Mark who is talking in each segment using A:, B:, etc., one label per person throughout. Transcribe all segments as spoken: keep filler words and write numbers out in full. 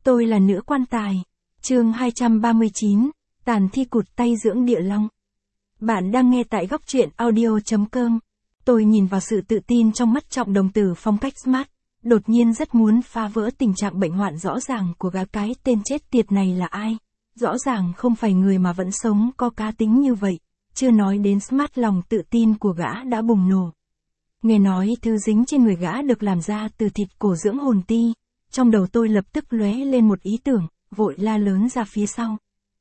A: Tôi là nữ quan tài. Chương hai trăm ba mươi chín, tàn thi cụt tay dưỡng địa long. Bạn đang nghe tại góc truyện audio chấm com. Tôi nhìn vào sự tự tin trong mắt Trọng Đồng Tử phong cách smart, đột nhiên rất muốn phá vỡ tình trạng bệnh hoạn rõ ràng của gã cái tên chết tiệt này là ai. Rõ ràng không phải người mà vẫn sống có cá tính như vậy, chưa nói đến smart lòng tự tin của gã đã bùng nổ. Nghe nói thứ dính trên người gã được làm ra từ thịt cổ dưỡng hồn ti, trong đầu tôi lập tức lóe lên một ý tưởng, vội la lớn ra phía sau.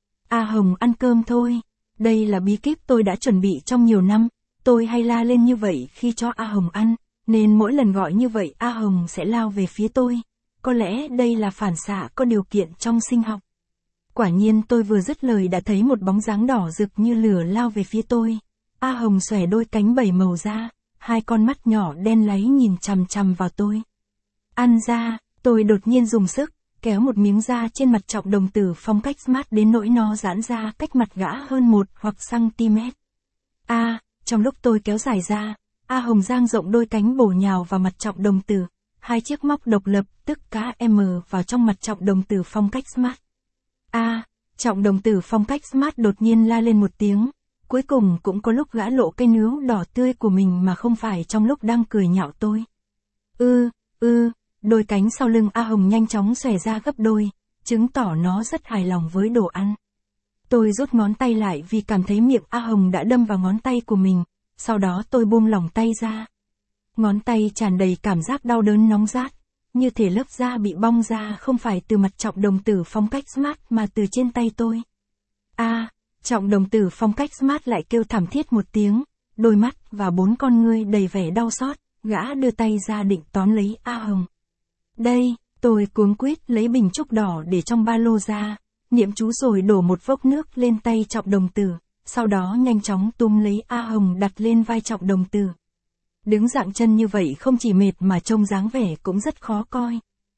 A: A Hồng ăn cơm thôi, đây là bí kíp tôi đã chuẩn bị trong nhiều năm, tôi hay la lên như vậy khi cho A Hồng ăn, nên mỗi lần gọi như vậy A Hồng sẽ lao về phía tôi, có lẽ đây là phản xạ có điều kiện trong sinh học. Quả nhiên tôi vừa dứt lời đã thấy một bóng dáng đỏ rực như lửa lao về phía tôi. A Hồng xòe đôi cánh bảy màu ra, hai con mắt nhỏ đen láy nhìn chằm chằm vào tôi. Ăn ra, tôi đột nhiên dùng sức, kéo một miếng da trên mặt Trọng Đồng Tử phong cách smart đến nỗi nó giãn ra cách mặt gã hơn một hoặc cm. A, à, trong lúc tôi kéo dài ra, A Hồng dang rộng đôi cánh bổ nhào vào mặt Trọng Đồng Tử, hai chiếc móc độc lập tức cá M vào trong mặt Trọng Đồng Tử phong cách smart. A, à, Trọng Đồng Tử phong cách smart đột nhiên la lên một tiếng, cuối cùng cũng có lúc gã lộ cây nướu đỏ tươi của mình mà không phải trong lúc đang cười nhạo tôi. Ư, ư, đôi cánh sau lưng A Hồng nhanh chóng xòe ra gấp đôi, chứng tỏ nó rất hài lòng với đồ ăn. Tôi rút ngón tay lại vì cảm thấy miệng A Hồng đã đâm vào ngón tay của mình, sau đó tôi buông lỏng tay ra. Ngón tay tràn đầy cảm giác đau đớn nóng rát, như thể lớp da bị bong ra không phải từ mặt Trọng Đồng Tử phong cách smart mà từ trên tay tôi. A, à, Trọng Đồng Tử phong cách smart lại kêu thảm thiết một tiếng, đôi mắt và bốn con ngươi đầy vẻ đau xót, gã đưa tay ra định tóm lấy A Hồng. Đây, tôi cuống quýt lấy bình trúc đỏ để trong ba lô ra, niệm chú rồi đổ một vốc nước lên tay Trọng Đồng Tử, sau đó nhanh chóng túm lấy A Hồng đặt lên vai Trọng Đồng Tử. Đứng dạng chân như vậy không chỉ mệt mà trông dáng vẻ cũng rất khó coi.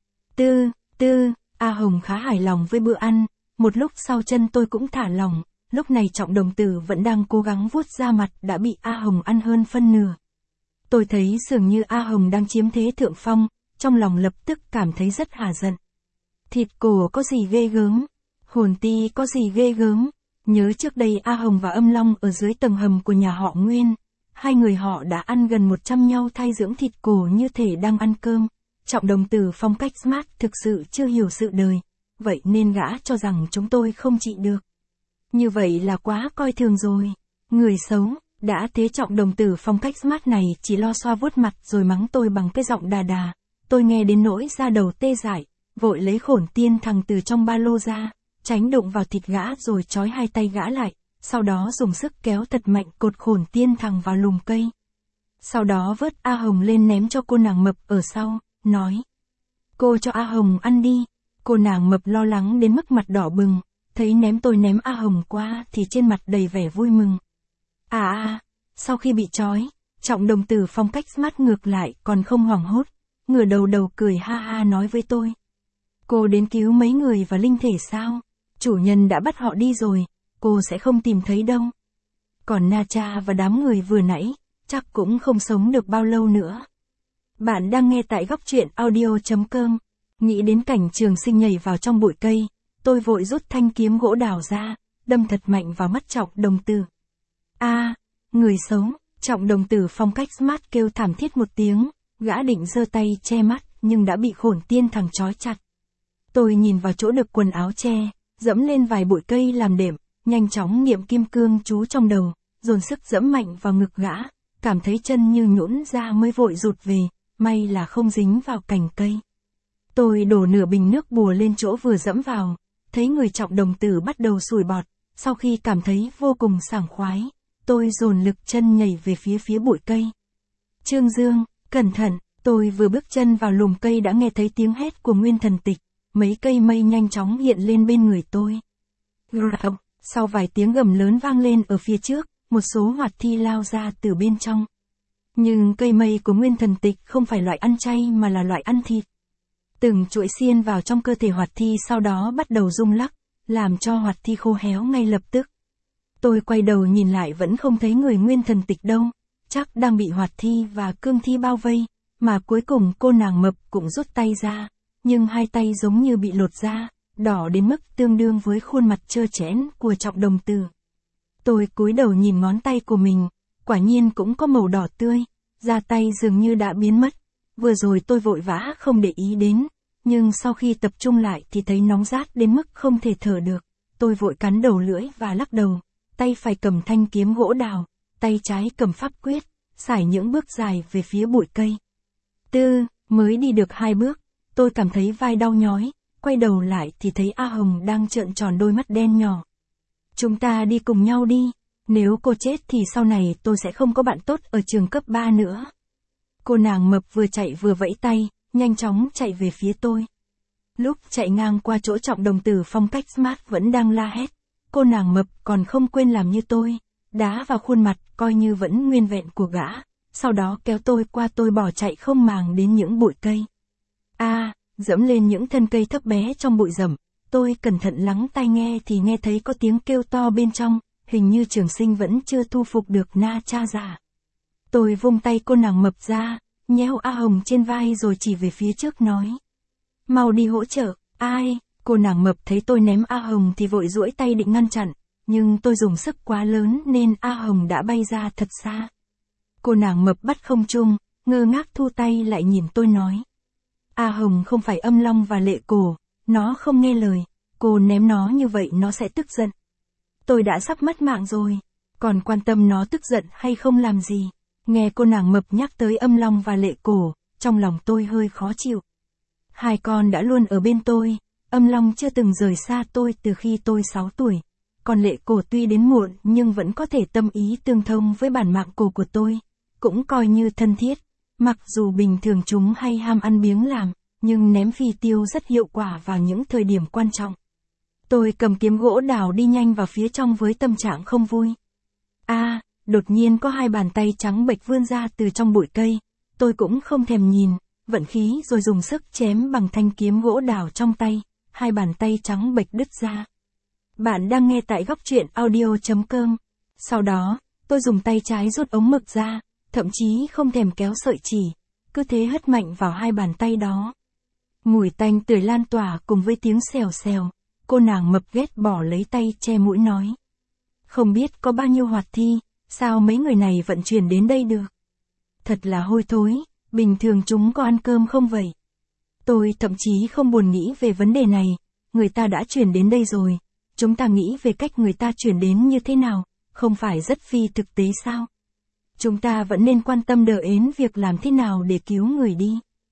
A: Tư, tư, A Hồng khá hài lòng với bữa ăn, một lúc sau chân tôi cũng thả lỏng, lúc này Trọng Đồng Tử vẫn đang cố gắng vuốt da mặt đã bị A Hồng ăn hơn phân nửa. Tôi thấy dường như A Hồng đang chiếm thế thượng phong, trong lòng lập tức cảm thấy rất hả giận. Thịt cổ có gì ghê gớm, hồn ti có gì ghê gớm, nhớ trước đây A Hồng và Âm Long ở dưới tầng hầm của nhà họ Nguyên. Hai người họ đã ăn gần một trăm nhau thai dưỡng thịt cổ như thể đang ăn cơm. Trọng Đồng Tử phong cách smart thực sự chưa hiểu sự đời, vậy nên gã cho rằng chúng tôi không trị được. Như vậy là quá coi thường rồi. Người xấu, đã thế Trọng Đồng Tử phong cách smart này chỉ lo xoa vuốt mặt rồi mắng tôi bằng cái giọng đà đà. Tôi nghe đến nỗi da đầu tê dại, vội lấy khổn tiên thằng từ trong ba lô ra, tránh đụng vào thịt gã rồi trói hai tay gã lại. Sau đó dùng sức kéo thật mạnh cột khổn tiên thằng vào lùm cây. Sau đó vớt A Hồng lên ném cho cô nàng mập ở sau, nói. Cô cho A Hồng ăn đi. Cô nàng mập lo lắng đến mức mặt đỏ bừng, thấy ném tôi ném A Hồng qua thì trên mặt đầy vẻ vui mừng. À à, sau khi bị trói, Trọng Đồng Tử phong cách smart ngược lại còn không hoảng hốt, ngửa đầu đầu cười ha ha nói với tôi. Cô đến cứu mấy người và linh thể sao? Chủ nhân đã bắt họ đi rồi. Cô sẽ không tìm thấy đâu. Còn Na Cha và đám người vừa nãy, chắc cũng không sống được bao lâu nữa. Bạn đang nghe tại góc truyện audio chấm com. Nghĩ đến cảnh Trường Sinh nhảy vào trong bụi cây, tôi vội rút thanh kiếm gỗ đào ra, đâm thật mạnh vào mắt Trọng Đồng Tử. A, à, người xấu, Trọng Đồng Tử phong cách smart kêu thảm thiết một tiếng, gã định giơ tay che mắt nhưng đã bị khổn tiên thằng trói chặt. Tôi nhìn vào chỗ đực quần áo che, dẫm lên vài bụi cây làm đệm. Nhanh chóng niệm kim cương chú trong đầu, dồn sức dẫm mạnh vào ngực gã, cảm thấy chân như nhũn ra mới vội rụt về, may là không dính vào cành cây. Tôi đổ nửa bình nước bùa lên chỗ vừa dẫm vào, thấy người Trọng Đồng Tử bắt đầu sủi bọt, sau khi cảm thấy vô cùng sảng khoái, tôi dồn lực chân nhảy về phía phía bụi cây. Trương Dương, cẩn thận, tôi vừa bước chân vào lùm cây đã nghe thấy tiếng hét của Nguyên Thần Tịch, mấy cây mây nhanh chóng hiện lên bên người tôi. Gào. Sau vài tiếng gầm lớn vang lên ở phía trước, một số hoạt thi lao ra từ bên trong. Nhưng cây mây của Nguyên Thần Tịch không phải loại ăn chay mà là loại ăn thịt. Từng chuỗi xiên vào trong cơ thể hoạt thi sau đó bắt đầu rung lắc, làm cho hoạt thi khô héo ngay lập tức. Tôi quay đầu nhìn lại vẫn không thấy người Nguyên Thần Tịch đâu, chắc đang bị hoạt thi và cương thi bao vây, mà cuối cùng cô nàng mập cũng rút tay ra, nhưng hai tay giống như bị lột ra, đỏ đến mức tương đương với khuôn mặt trơ trẽn của Trọng Đồng Tử. Tôi cúi đầu nhìn ngón tay của mình, quả nhiên cũng có màu đỏ tươi, da tay dường như đã biến mất. Vừa rồi tôi vội vã không để ý đến, nhưng sau khi tập trung lại thì thấy nóng rát đến mức không thể thở được. Tôi vội cắn đầu lưỡi và lắc đầu, tay phải cầm thanh kiếm gỗ đào, tay trái cầm pháp quyết, sải những bước dài về phía bụi cây. Tư, mới đi được hai bước, tôi cảm thấy vai đau nhói, quay đầu lại thì thấy A Hồng đang trợn tròn đôi mắt đen nhỏ. Chúng ta đi cùng nhau đi, nếu cô chết thì sau này tôi sẽ không có bạn tốt ở trường cấp ba nữa. Cô nàng mập vừa chạy vừa vẫy tay, nhanh chóng chạy về phía tôi. Lúc chạy ngang qua chỗ Trọng Đồng Tử phong cách smart vẫn đang la hét. Cô nàng mập còn không quên làm như tôi, đá vào khuôn mặt coi như vẫn nguyên vẹn của gã, sau đó kéo tôi qua tôi bỏ chạy không màng đến những bụi cây. A, à, dẫm lên những thân cây thấp bé trong bụi rậm, tôi cẩn thận lắng tai nghe thì nghe thấy có tiếng kêu to bên trong, hình như Trường Sinh vẫn chưa thu phục được Na Cha già. Tôi vung tay cô nàng mập ra, nhéo A Hồng trên vai rồi chỉ về phía trước nói. Mau đi hỗ trợ, ai? Cô nàng mập thấy tôi ném A Hồng thì vội duỗi tay định ngăn chặn, nhưng tôi dùng sức quá lớn nên A Hồng đã bay ra thật xa. Cô nàng mập bắt không trung, ngơ ngác thu tay lại nhìn tôi nói. A Hồng không phải Âm Long và Lệ Cổ, nó không nghe lời, cô ném nó như vậy nó sẽ tức giận. Tôi đã sắp mất mạng rồi, còn quan tâm nó tức giận hay không làm gì. Nghe cô nàng mập nhắc tới Âm Long và Lệ Cổ, trong lòng tôi hơi khó chịu. Hai con đã luôn ở bên tôi, Âm Long chưa từng rời xa tôi từ khi tôi sáu tuổi. Còn Lệ Cổ tuy đến muộn nhưng vẫn có thể tâm ý tương thông với bản mạng cổ của tôi, cũng coi như thân thiết. Mặc dù bình thường chúng hay ham ăn biếng làm, nhưng ném phi tiêu rất hiệu quả vào những thời điểm quan trọng. Tôi cầm kiếm gỗ đào đi nhanh vào phía trong với tâm trạng không vui. A, à, đột nhiên có hai bàn tay trắng bệch vươn ra từ trong bụi cây, tôi cũng không thèm nhìn, vận khí rồi dùng sức chém bằng thanh kiếm gỗ đào trong tay, hai bàn tay trắng bệch đứt ra. Bạn đang nghe tại góc truyện audio chấm com. Sau đó, tôi dùng tay trái rút ống mực ra, thậm chí không thèm kéo sợi chỉ, cứ thế hất mạnh vào hai bàn tay đó. Mùi tanh tưởi lan tỏa cùng với tiếng xèo xèo, cô nàng mập ghét bỏ lấy tay che mũi nói. Không biết có bao nhiêu hoạt thi, sao mấy người này vận chuyển đến đây được? Thật là hôi thối, bình thường chúng có ăn cơm không vậy? Tôi thậm chí không buồn nghĩ về vấn đề này, người ta đã chuyển đến đây rồi, chúng ta nghĩ về cách người ta chuyển đến như thế nào, không phải rất phi thực tế sao? Chúng ta vẫn nên quan tâm đỡ ến việc làm thế nào để cứu người đi.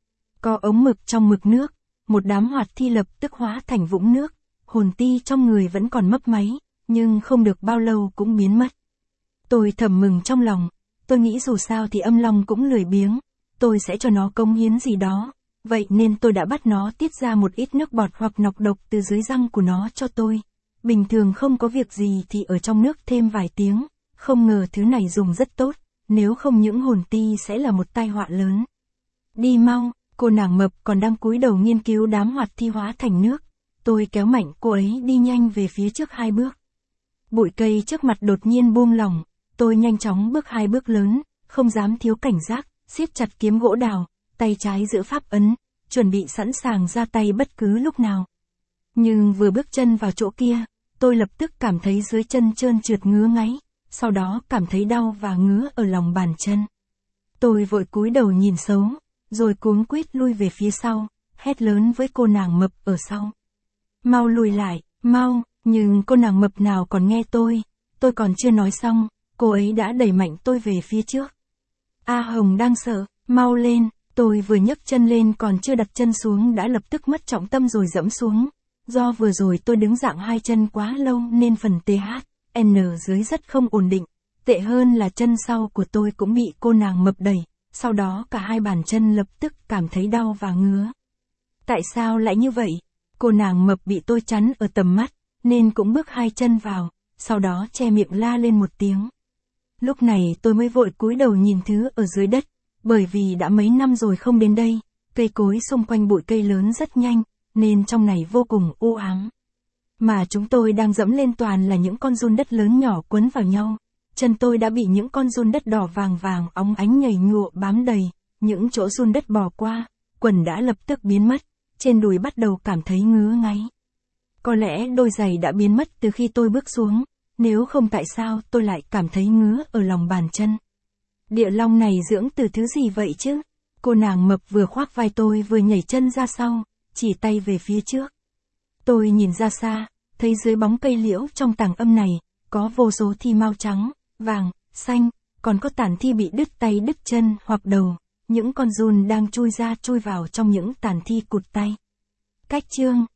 A: Có ống mực trong mực nước, một đám hoạt thi lập tức hóa thành vũng nước, hồn ti trong người vẫn còn mấp máy, nhưng không được bao lâu cũng biến mất. Tôi thầm mừng trong lòng, tôi nghĩ dù sao thì Âm Long cũng lười biếng, tôi sẽ cho nó cống hiến gì đó, vậy nên tôi đã bắt nó tiết ra một ít nước bọt hoặc nọc độc từ dưới răng của nó cho tôi. Bình thường không có việc gì thì ở trong nước thêm vài tiếng, không ngờ thứ này dùng rất tốt, nếu không những hồn ti sẽ là một tai họa lớn. Đi mau, cô nàng mập còn đang cúi đầu nghiên cứu đám hoạt thi hóa thành nước, tôi kéo mạnh cô ấy đi nhanh về phía trước hai bước. Bụi cây trước mặt đột nhiên buông lỏng, tôi nhanh chóng bước hai bước lớn, không dám thiếu cảnh giác, siết chặt kiếm gỗ đào, tay trái giữ pháp ấn, chuẩn bị sẵn sàng ra tay bất cứ lúc nào. Nhưng vừa bước chân vào chỗ kia, tôi lập tức cảm thấy dưới chân trơn trượt ngứa ngáy, sau đó cảm thấy đau và ngứa ở lòng bàn chân. Tôi vội cúi đầu nhìn xấu, rồi cuống quýt lui về phía sau, hét lớn với cô nàng mập ở sau. Mau lùi lại, mau, nhưng cô nàng mập nào còn nghe tôi, tôi còn chưa nói xong, cô ấy đã đẩy mạnh tôi về phía trước. A Hồng đang sợ, mau lên, tôi vừa nhấc chân lên còn chưa đặt chân xuống đã lập tức mất trọng tâm rồi dẫm xuống. Do vừa rồi tôi đứng dạng hai chân quá lâu nên phần tê hát en dưới rất không ổn định, tệ hơn là chân sau của tôi cũng bị cô nàng mập đẩy, sau đó cả hai bàn chân lập tức cảm thấy đau và ngứa. Tại sao lại như vậy? Cô nàng mập bị tôi chắn ở tầm mắt, nên cũng bước hai chân vào, sau đó che miệng la lên một tiếng. Lúc này tôi mới vội cúi đầu nhìn thứ ở dưới đất, bởi vì đã mấy năm rồi không đến đây, cây cối xung quanh bụi cây lớn rất nhanh, nên trong này vô cùng u ám. Mà chúng tôi đang dẫm lên toàn là những con giun đất lớn nhỏ quấn vào nhau, chân tôi đã bị những con giun đất đỏ vàng vàng óng ánh nhầy nhụa bám đầy, những chỗ giun đất bò qua, quần đã lập tức biến mất, trên đùi bắt đầu cảm thấy ngứa ngáy. Có lẽ đôi giày đã biến mất từ khi tôi bước xuống, nếu không tại sao tôi lại cảm thấy ngứa ở lòng bàn chân. Địa long này dưỡng từ thứ gì vậy chứ? Cô nàng mập vừa khoác vai tôi vừa nhảy chân ra sau, chỉ tay về phía trước. Tôi nhìn ra xa, thấy dưới bóng cây liễu trong tảng âm này, có vô số thi mao trắng, vàng, xanh, còn có tàn thi bị đứt tay đứt chân hoặc đầu, những con giun đang chui ra chui vào trong những tàn thi cụt tay. Cách chương